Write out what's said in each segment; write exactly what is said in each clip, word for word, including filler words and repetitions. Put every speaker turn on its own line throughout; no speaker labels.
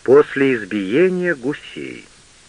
После избиения гусей.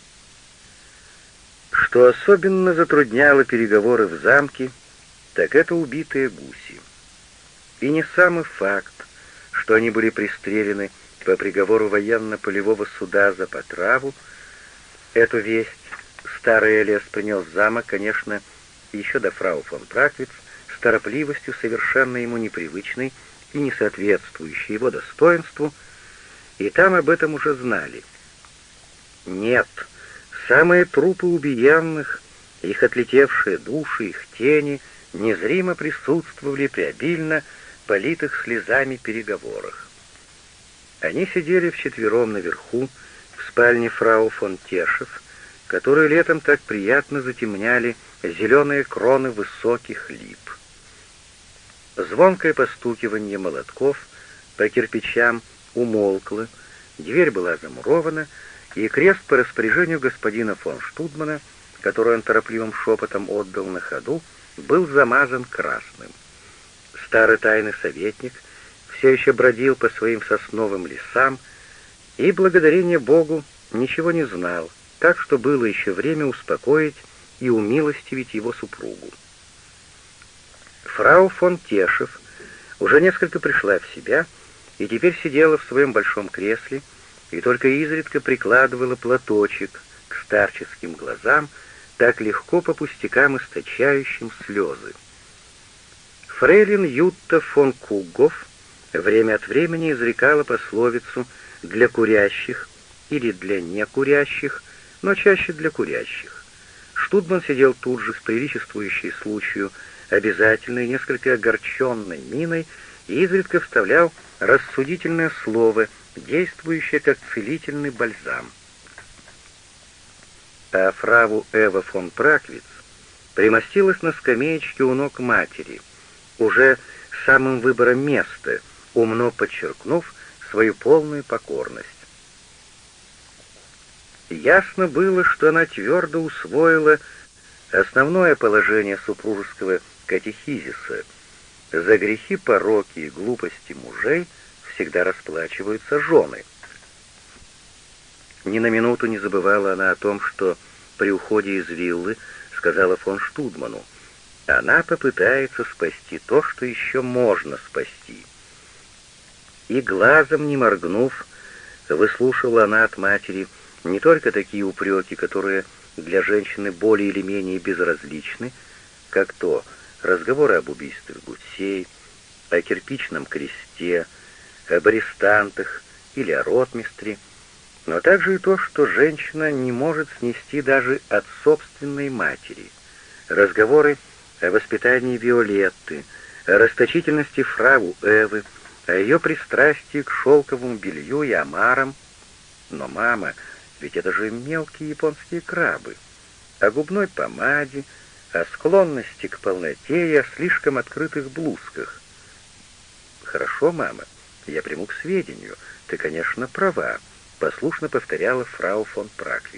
Что особенно затрудняло переговоры в замке, так это убитые гуси. И не самый факт, что они были пристрелены по приговору военно-полевого суда за потраву. Эту весть старый Элиас принес в замок, конечно, еще до фрау фон Праквиц, с торопливостью, совершенно ему непривычной и не соответствующей его достоинству, и там об этом уже знали. Нет, самые трупы убиенных, их отлетевшие души, их тени незримо присутствовали при обильно политых слезами переговорах. Они сидели вчетвером наверху, в спальне фрау фон Тешев, которую летом так приятно затемняли зеленые кроны высоких лип. Звонкое постукивание молотков по кирпичам умолкло, дверь была замурована, и крест по распоряжению господина фон Штудмана, который он торопливым шепотом отдал на ходу, был замазан красным. Старый тайный советник все еще бродил по своим сосновым лесам и, благодарение Богу, ничего не знал, так что было еще время успокоить и умилостивить его супругу. Фрау фон Тешев уже несколько пришла в себя и теперь сидела в своем большом кресле и только изредка прикладывала платочек к старческим глазам, так легко по пустякам источающим слезы. Фрейлин Ютта фон Куггоф время от времени изрекала пословицу «для курящих» или «для некурящих», но чаще «для курящих». Штудман сидел тут же с приличествующей случаю обязательной, несколько огорченной миной и изредка вставлял рассудительное слово, действующее как целительный бальзам. А фрау Эва фон Праквиц примостилась на скамеечке у ног матери, уже самым выбором места, умно подчеркнув свою полную покорность. Ясно было, что она твердо усвоила основное положение супружеского катехизиса: за грехи, пороки и глупости мужей всегда расплачиваются жены. Ни на минуту не забывала она о том, что при уходе из виллы сказала фон Штудману: она попытается спасти то, что еще можно спасти. И глазом не моргнув, выслушала она от матери не только такие упреки, которые для женщины более или менее безразличны, как то разговоры об убийстве гусей, о кирпичном кресте, об арестантах или о ротмистре, но также и то, что женщина не может снести даже от собственной матери. Разговоры о воспитании Виолетты, о расточительности фрау Эвы, о ее пристрастии к шелковому белью и омарам. Но, мама, ведь это же мелкие японские крабы. О губной помаде, о склонности к полноте и о слишком открытых блузках. Хорошо, мама, я приму к сведению. Ты, конечно, права, послушно повторяла фрау фон Праквиц.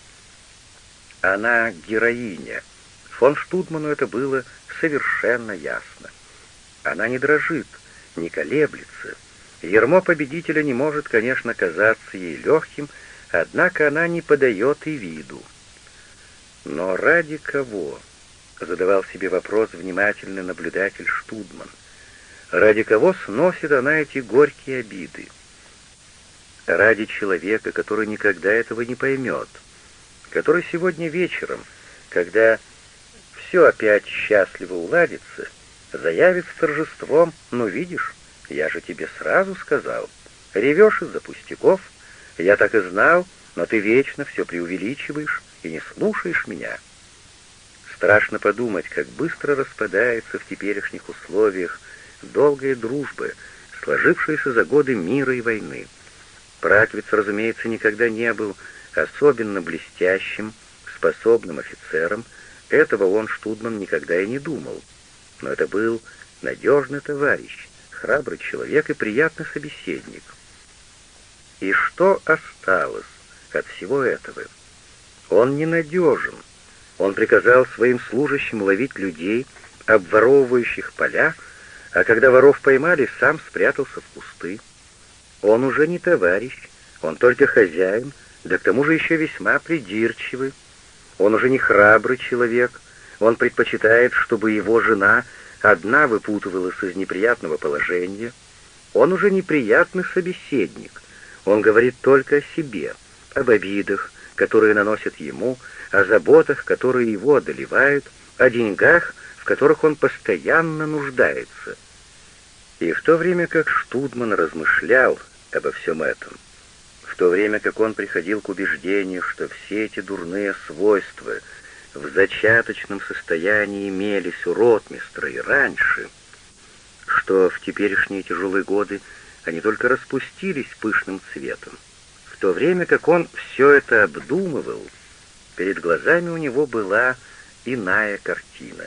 Она героиня. Фон Штудману это было совершенно ясно. Она не дрожит, не колеблется. Ярмо победителя не может, конечно, казаться ей легким, однако она не подает и виду. Но ради кого? Задавал себе вопрос внимательный наблюдатель Штудман. Ради кого сносит она эти горькие обиды? Ради человека, который никогда этого не поймет, который сегодня вечером, когда все опять счастливо уладится, заявит с торжеством: «Ну, видишь, я же тебе сразу сказал, ревешь из-за пустяков, я так и знал, но ты вечно все преувеличиваешь и не слушаешь меня». Страшно подумать, как быстро распадается в теперешних условиях долгая дружба, сложившаяся за годы мира и войны. Праквиц, разумеется, никогда не был особенно блестящим, способным офицером, этого он, Штудман, никогда и не думал. Но это был надежный товарищ, храбрый человек и приятный собеседник. И что осталось от всего этого? Он ненадежен. Он приказал своим служащим ловить людей, обворовывающих поля, а когда воров поймали, сам спрятался в кусты. Он уже не товарищ, Он только хозяин, да к тому же еще весьма придирчивый. Он уже не храбрый человек, он предпочитает, чтобы его жена одна выпутывалась из неприятного положения. Он уже неприятный собеседник, он говорит только о себе, об обидах, которые наносят ему, о заботах, которые его одолевают, о деньгах, в которых он постоянно нуждается. И в то время как Штудман размышлял обо всем этом, в то время как он приходил к убеждению, что все эти дурные свойства в зачаточном состоянии имелись у ротмистра и раньше, что в теперешние тяжелые годы они только распустились пышным цветом, в то время как он все это обдумывал, перед глазами у него была иная картина.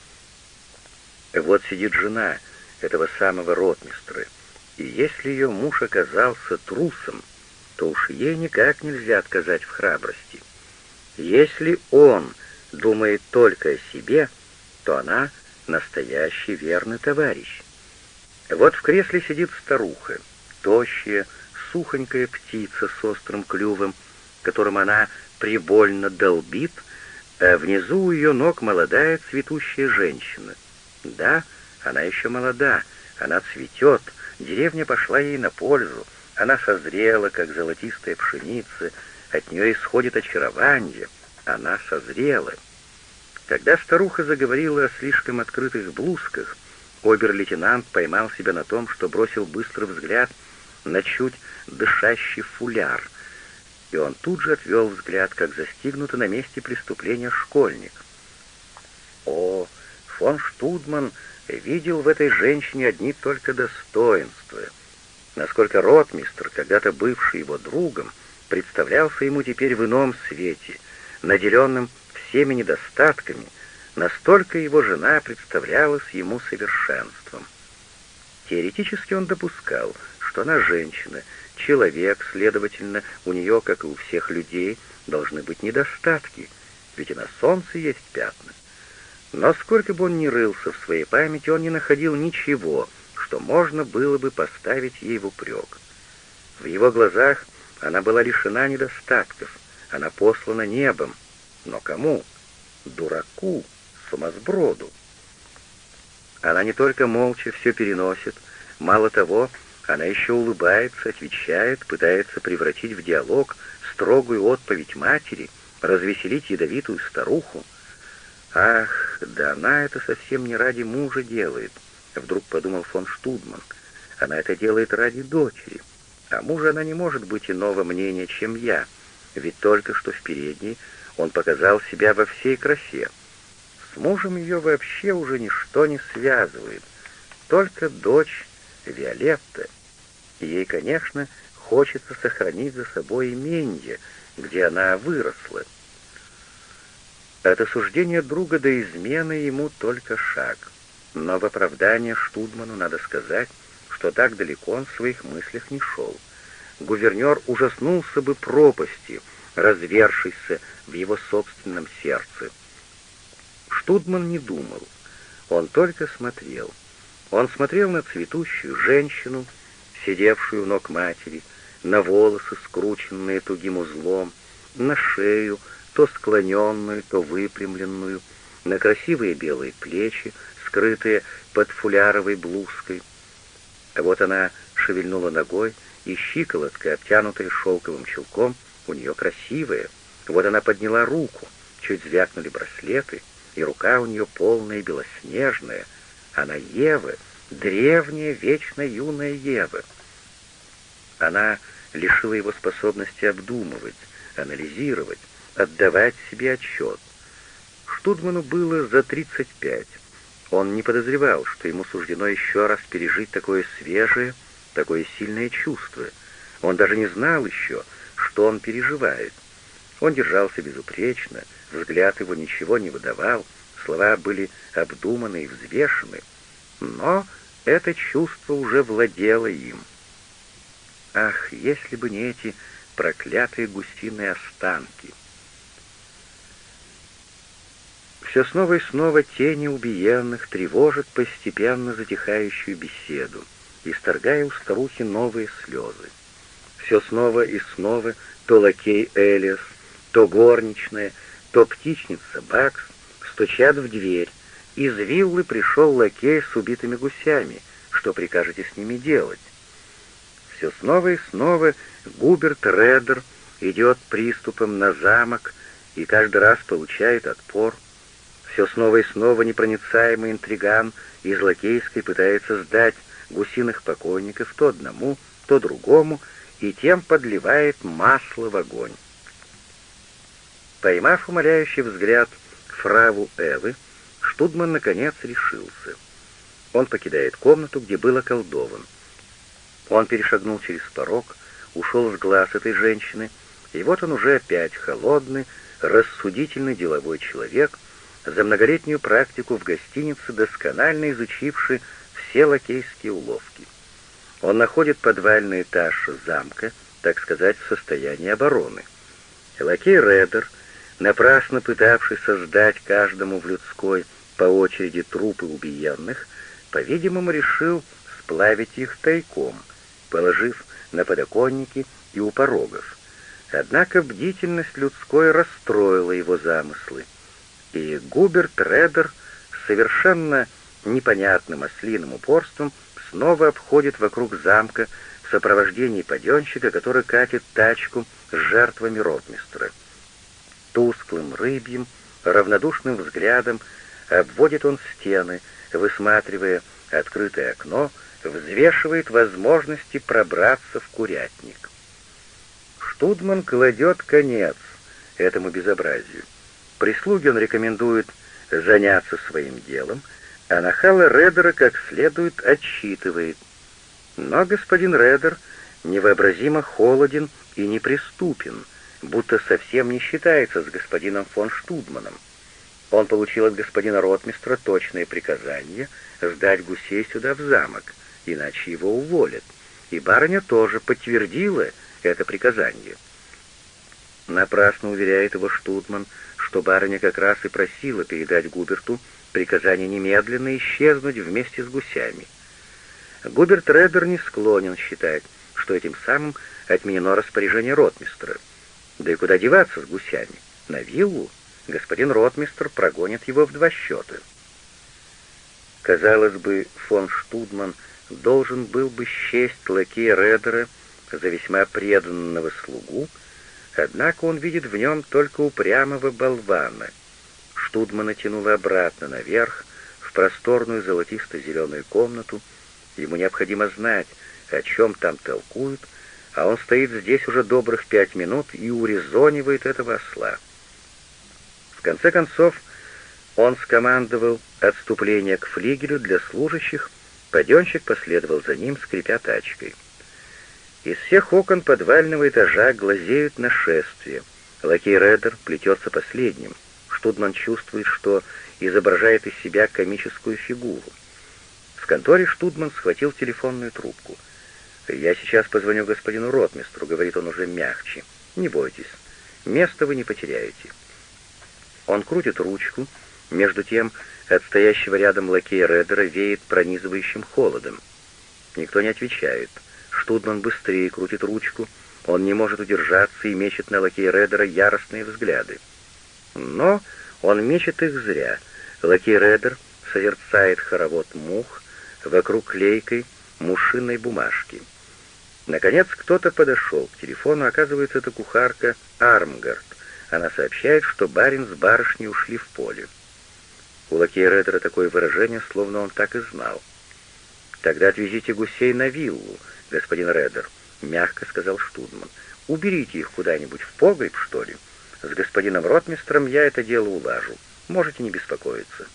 Вот сидит жена этого самого ротмистра, и если ее муж оказался трусом, то уж ей никак нельзя отказать в храбрости. Если он думает только о себе, то она настоящий верный товарищ. Вот в кресле сидит старуха, тощая, сухонькая птица с острым клювом, которым она прибольно долбит, а внизу у ее ног молодая цветущая женщина. Да, она еще молода, она цветет, деревня пошла ей на пользу, она созрела, как золотистая пшеница, от нее исходит очарование, она созрела. Когда старуха заговорила о слишком открытых блузках, обер-лейтенант поймал себя на том, что бросил быстрый взгляд на чуть дышащий фуляр, и он тут же отвел взгляд, как застигнутый на месте преступления школьник. О, фон Штудман видел в этой женщине одни только достоинства. Насколько ротмистр, когда-то бывший его другом, представлялся ему теперь в ином свете, наделенным всеми недостатками, настолько его жена представлялась ему совершенством. Теоретически он допускал, что она женщина, человек, следовательно, у нее, как и у всех людей, должны быть недостатки, ведь и на солнце есть пятна. Но сколько бы он ни рылся в своей памяти, он не находил ничего, что можно было бы поставить ей в упрек. В его глазах она была лишена недостатков, она послана небом. Но кому? Дураку, сумасброду. Она не только молча все переносит, мало того, она еще улыбается, отвечает, пытается превратить в диалог строгую отповедь матери, развеселить ядовитую старуху. Ах, да она это совсем не ради мужа делает, вдруг подумал фон Штудман. Она это делает ради дочери, а мужа она не может быть иного мнения, чем я, ведь только что в передней он показал себя во всей красе. С мужем ее вообще уже ничто не связывает, только дочь Виолетта. И ей, конечно, хочется сохранить за собой именье, где она выросла. От осуждения друга до измены ему только шаг. Но в оправдание Штудману надо сказать, что так далеко он в своих мыслях не шел. Гувернер ужаснулся бы пропасти, развершейся в его собственном сердце. Штудман не думал, он только смотрел. Он смотрел на цветущую женщину, сидевшую у ног матери, на волосы, скрученные тугим узлом, на шею, то склоненную, то выпрямленную, на красивые белые плечи, скрытые под фуляровой блузкой. А вот она шевельнула ногой, и щиколотка, обтянутая шелковым чулком, у нее красивая. Вот она подняла руку, чуть звякнули браслеты, и рука у нее полная и белоснежная. Она Ева, древняя, вечно юная Ева. Она лишила его способности обдумывать, анализировать, отдавать себе отчет. Штудману было за тридцать пять. Он не подозревал, что ему суждено еще раз пережить такое свежее, такое сильное чувство. Он даже не знал еще, что он переживает. Он держался безупречно, взгляд его ничего не выдавал, слова были обдуманы и взвешены, но это чувство уже владело им. Ах, если бы не эти проклятые гусиные останки! Все снова и снова тени убиенных тревожат постепенно затихающую беседу, исторгая у старухи новые слезы. Все снова и снова то лакей Элиас, то горничная, то птичница Бакс стучат в дверь. Из виллы пришел лакей с убитыми гусями. Что прикажете с ними делать? Все снова и снова Губерт Реддер идет приступом на замок и каждый раз получает отпор. Все снова и снова непроницаемый интриган из лакейской пытается сдать гусиных покойников то одному, то другому, и тем подливает масло в огонь. Поймав умоляющий взгляд фраву Эвы, Штудман наконец решился. Он покидает комнату, где был околдован. Он перешагнул через порог, ушел с глаз этой женщины, и вот он уже опять холодный, рассудительный деловой человек, за многолетнюю практику в гостинице, досконально изучивший все лакейские уловки. Он находит подвальный этаж замка, так сказать, в состоянии обороны. Лакей Реддер, напрасно пытавшийся сдать каждому в людской по очереди трупы убиенных, по-видимому, решил сплавить их тайком, положив на подоконники и у порогов. Однако бдительность людской расстроила его замыслы, и Губерт Реддер совершенно непонятным ослиным упорством снова обходит вокруг замка в сопровождении паденщика, который катит тачку с жертвами ротмистра. Тусклым рыбьим, равнодушным взглядом обводит он стены, высматривая открытое окно, взвешивает возможности пробраться в курятник. Штудман кладет конец этому безобразию. Прислуге он рекомендует заняться своим делом, а нахала Реддера как следует отчитывает. Но господин Реддер невообразимо холоден и неприступен, будто совсем не считается с господином фон Штудманом. Он получил от господина ротмистра точное приказание сдать гусей сюда в замок, иначе его уволят, и барыня тоже подтвердила это приказание. Напрасно уверяет его Штудман, что барыня как раз и просила передать Губерту приказание немедленно исчезнуть вместе с гусями. Губерт Реддер не склонен считать, что этим самым отменено распоряжение ротмистра. Да и куда деваться с гусями? На виллу? Господин ротмистр прогонит его в два счета. Казалось бы, фон Штудман должен был бы счесть лакея Реддера за весьма преданного слугу, однако он видит в нем только упрямого болвана. Штудмана тянуло обратно наверх, в просторную золотисто-зеленую комнату. Ему необходимо знать, о чем там толкуют, а он стоит здесь уже добрых пять минут и урезонивает этого осла. В конце концов, он скомандовал отступление к флигелю для служащих, паденщик последовал за ним, скрипя тачкой. Из всех окон подвального этажа глазеют на шествие. Лакей Реддер плетется последним. Штудман чувствует, что изображает из себя комическую фигуру. В конторе Штудман схватил телефонную трубку. «Я сейчас позвоню господину ротмистру», — говорит он уже мягче. «Не бойтесь, место вы не потеряете». Он крутит ручку, между тем от стоящего рядом лакея Реддера веет пронизывающим холодом. Никто не отвечает. Штудман быстрее крутит ручку, он не может удержаться и мечет на лакея Реддера яростные взгляды. Но он мечет их зря. Лакей Реддер созерцает хоровод мух вокруг клейкой мушиной бумажки. Наконец кто-то подошел к телефону, оказывается, это кухарка Армгард. Она сообщает, что барин с барышней ушли в поле. У лакея Реддера такое выражение, словно он так и знал. «Тогда отвезите гусей на виллу, господин Реддер», — мягко сказал Штудман. «Уберите их куда-нибудь в погреб, что ли. С господином ротмистром я это дело улажу. Можете не беспокоиться».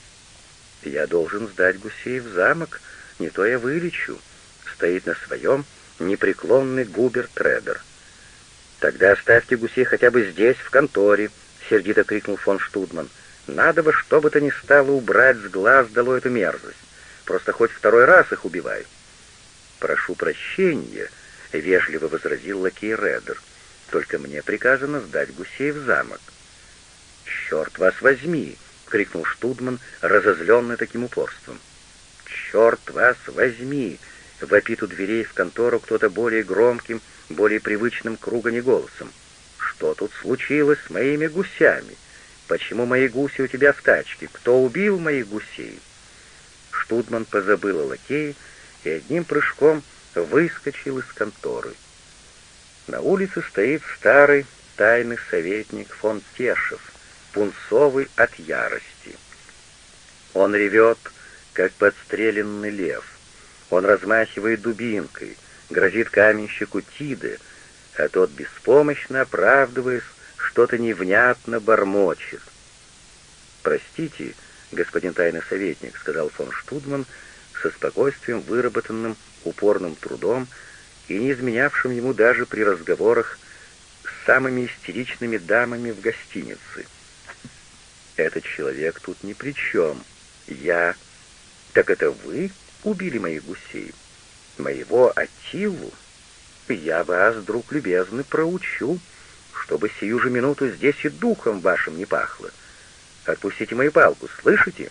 «Я должен сдать гусей в замок, не то я вылечу», — стоит на своем непреклонный Губерт Реддер. «Тогда оставьте гусей хотя бы здесь, в конторе», — сердито крикнул фон Штудман. «Надо бы, что бы то ни стало, убрать с глаз долой эту мерзость. Просто хоть второй раз их убивай». «Прошу прощения», — вежливо возразил лакей Реддер. «Только мне приказано сдать гусей в замок». «Черт вас возьми!» — крикнул Штудман, разозленный таким упорством. «Черт вас возьми!» вопит у дверей в контору кто-то более громким, более привычным к ругани голосом. «Что тут случилось с моими гусями? Почему мои гуси у тебя в тачке? Кто убил моих гусей?» Штудман позабыл о лакее и одним прыжком выскочил из конторы. На улице стоит старый тайный советник фон Тешев, пунцовый от ярости. Он ревет, как подстреленный лев. Он размахивает дубинкой, грозит каменщику Тиде, а тот, беспомощно оправдываясь, что-то невнятно бормочет. «Простите, господин тайный советник», — сказал фон Штудман со спокойствием, выработанным упорным трудом и не изменявшим ему даже при разговорах с самыми истеричными дамами в гостинице. «Этот человек тут ни при чем. Я... Так это вы убили моих гусей? Моего Аттилу? Я вас, друг любезный, проучу, чтобы сию же минуту здесь и духом вашим не пахло. Отпустите мою палку, слышите?»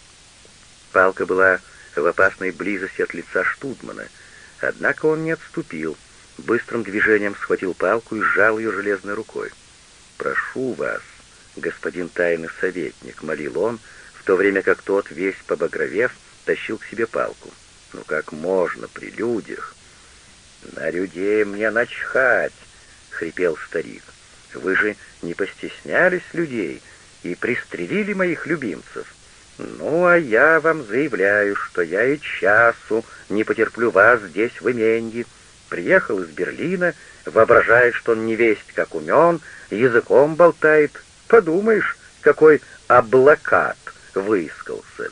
Палка была в опасной близости от лица Штудмана, однако он не отступил, быстрым движением схватил палку и сжал ее железной рукой. «Прошу вас, господин тайный советник», — молил он, в то время как тот, весь побагровев, тащил к себе палку. «Ну как можно при людях?» «На людей мне начхать», — хрипел старик. «Вы же не постеснялись людей и пристрелили моих любимцев. Ну, а я вам заявляю, что я и часу не потерплю вас здесь в именье. Приехал из Берлина, воображает, что он невесть как умен, языком болтает. Подумаешь, какой облакат выискался».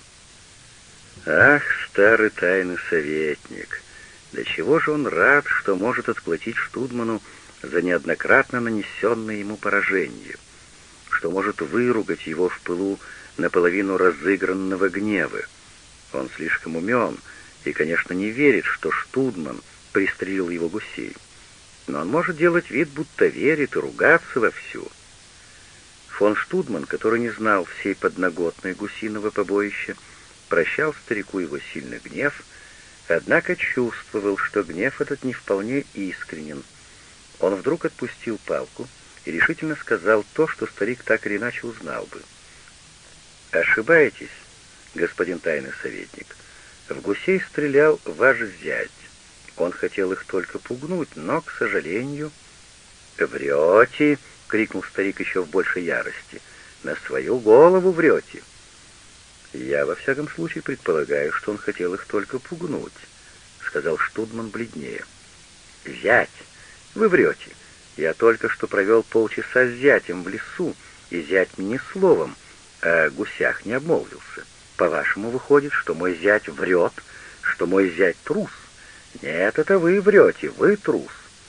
Ах, старый тайный советник! До чего же он рад, что может отплатить Штудману за неоднократно нанесенное ему поражение, что может выругать его в пылу наполовину разыгранного гнева. Он слишком умен и, конечно, не верит, что Штудман пристрелил его гусей. Но он может делать вид, будто верит, и ругаться вовсю. Фон Штудман, который не знал всей подноготной гусиного побоища, прощал старику его сильный гнев, однако чувствовал, что гнев этот не вполне искренен. Он вдруг отпустил палку и решительно сказал то, что старик так или иначе узнал бы. «Ошибаетесь, господин тайный советник. В гусей стрелял ваш зять. Он хотел их только пугнуть, но, к сожалению...» «Врете!» — крикнул старик еще в большей ярости. «На свою голову врете!» «Я, во всяком случае, предполагаю, что он хотел их только пугнуть», — сказал Штудман бледнее. «Зять! Вы врете. Я только что провел полчаса с зятем в лесу, и зять мне ни словом о гусях не обмолвился. По-вашему, выходит, что мой зять врет, что мой зять трус? Нет, это вы врете, вы трус».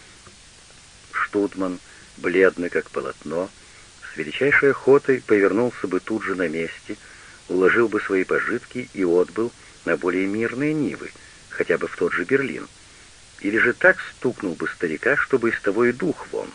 Штудман, бледный как полотно, с величайшей охотой повернулся бы тут же на месте, уложил бы свои пожитки и отбыл на более мирные нивы, хотя бы в тот же Берлин, или же так стукнул бы старика, чтобы из того и дух вон.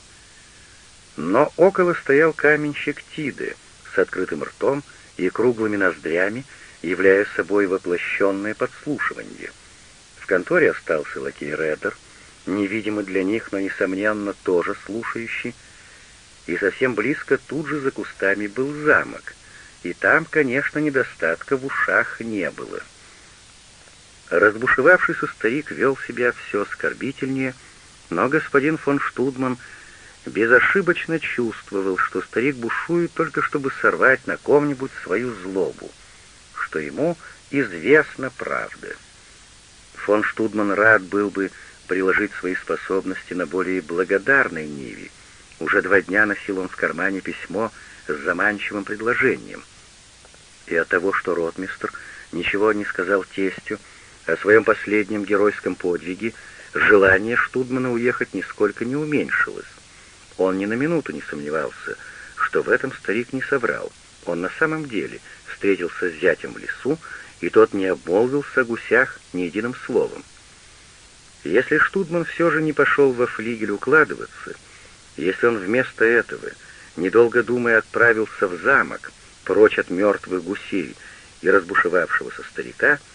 Но около стоял каменщик Тиде с открытым ртом и круглыми ноздрями, являя собой воплощенное подслушивание. В конторе остался лакей Редер, невидимый для них, но, несомненно, тоже слушающий, и совсем близко тут же за кустами был замок, и там, конечно, недостатка в ушах не было. Разбушевавшийся старик вел себя все оскорбительнее, но господин фон Штудман безошибочно чувствовал, что старик бушует только чтобы сорвать на ком-нибудь свою злобу, что ему известна правда. Фон Штудман рад был бы приложить свои способности на более благодарной ниве. Уже два дня носил он в кармане письмо с заманчивым предложением. И от того, что ротмистр ничего не сказал тестю о своем последнем геройском подвиге, желание Штудмана уехать нисколько не уменьшилось. Он ни на минуту не сомневался, что в этом старик не соврал. Он на самом деле встретился с зятем в лесу, и тот не обмолвился о гусях ни единым словом. Если Штудман все же не пошел во флигель укладываться, если он вместо этого, недолго думая, отправился в замок, прочь от мертвых гусей и разбушевавшегося старика,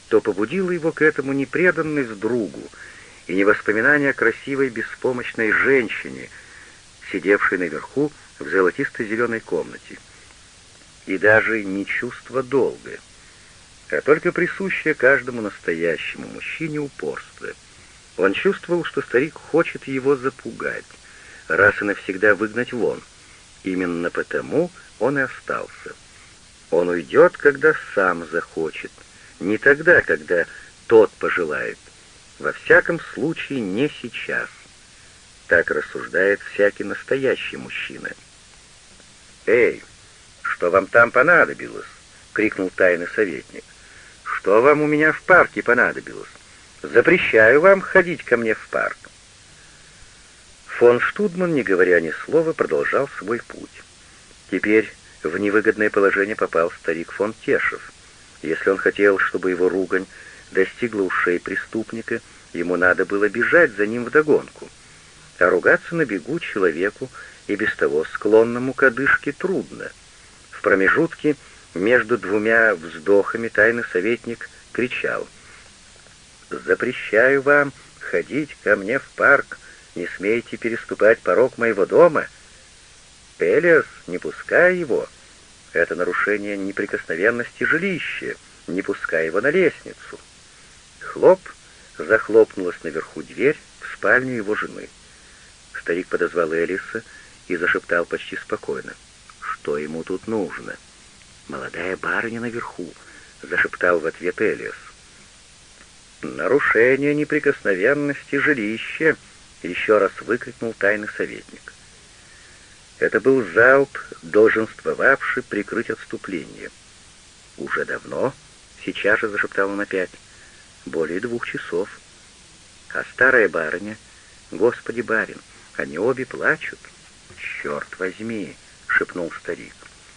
то побудила его к этому не преданность другу и не воспоминание о красивой беспомощной женщине, сидевшей наверху в золотисто-зеленой комнате, и даже не чувство долга, а только присущее каждому настоящему мужчине упорство. Он чувствовал, что старик хочет его запугать, раз и навсегда выгнать вон. Именно потому он и остался. Он уйдет, когда сам захочет, не тогда, когда тот пожелает. Во всяком случае, не сейчас. Так рассуждает всякий настоящий мужчина. «Эй, что вам там понадобилось?» — крикнул тайный советник. «Что вам у меня в парке понадобилось? Запрещаю вам ходить ко мне в парк». Фон Штудман, не говоря ни слова, продолжал свой путь. Теперь в невыгодное положение попал старик фон Тешев. Если он хотел, чтобы его ругань достигла ушей преступника, ему надо было бежать за ним вдогонку. А ругаться на бегу человеку, и без того склонному к одышке, трудно. В промежутке между двумя вздохами тайный советник кричал: «Запрещаю вам ходить ко мне в парк, не смейте переступать порог моего дома. Элиас, не пускай его. Это нарушение неприкосновенности жилища, не пускай его на лестницу». Хлоп, захлопнулась наверху дверь в спальню его жены. Старик подозвал Элиса и зашептал почти спокойно: «Что ему тут нужно?» «Молодая барыня наверху», — зашептал в ответ Элиас. «Нарушение неприкосновенности жилища», — еще раз выкрикнул тайный советник. Это был залп, долженствовавший прикрыть отступление. «Уже давно?» — сейчас же зашептал он опять. «Более двух часов. А старая барыня? Господи, барин, они обе плачут». «Черт возьми!» — шепнул старик.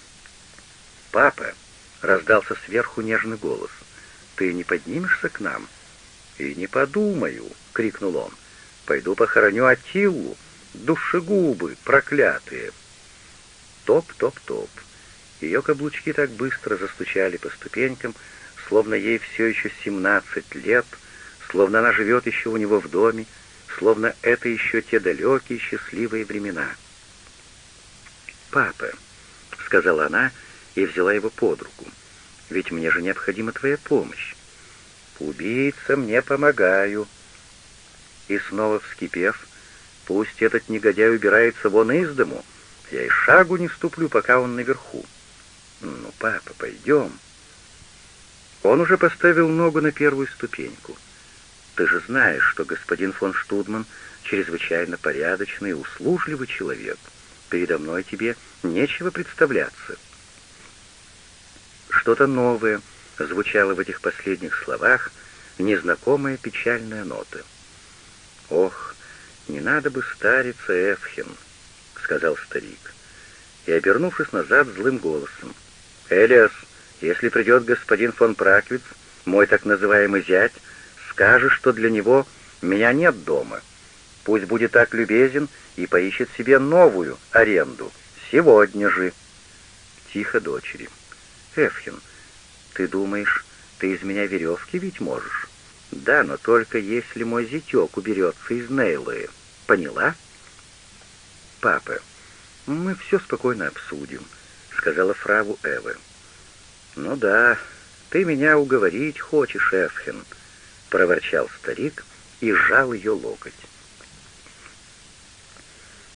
«Папа!» — раздался сверху нежный голос. «Ты не поднимешься к нам?» «И не подумаю!» — крикнул он. «Пойду похороню Атиллу, душегубы проклятые!» Топ-топ-топ. Ее каблучки так быстро застучали по ступенькам, словно ей все еще семнадцать лет, словно она живет еще у него в доме, словно это еще те далекие счастливые времена. «Папа», — сказала она и взяла его под руку, — «ведь мне же необходима твоя помощь». «Убийцам не помогаю». И снова вскипев: «Пусть этот негодяй убирается вон из дому, я и шагу не ступлю, пока он наверху». «Ну, папа, пойдем». Он уже поставил ногу на первую ступеньку. «Ты же знаешь, что господин фон Штудман чрезвычайно порядочный и услужливый человек. Передо мной тебе нечего представляться». Что-то новое звучало в этих последних словах, незнакомая печальная нота. «Ох, не надо бы стариться, Эфхен», — сказал старик. И, обернувшись назад злым голосом: «Элиас, если придет господин фон Праквиц, мой так называемый зять, скажи, что для него меня нет дома. Пусть будет так любезен и поищет себе новую аренду. Сегодня же». Тихо дочери. «Эфхен, ты думаешь, ты из меня веревки ведь можешь?» «Да, но только если мой зятек уберется из Нейлы. Поняла?» «Папа, мы все спокойно обсудим», — сказала фрау Эве. «Ну да, ты меня уговорить хочешь, Эфхен», — проворчал старик и сжал ее локоть.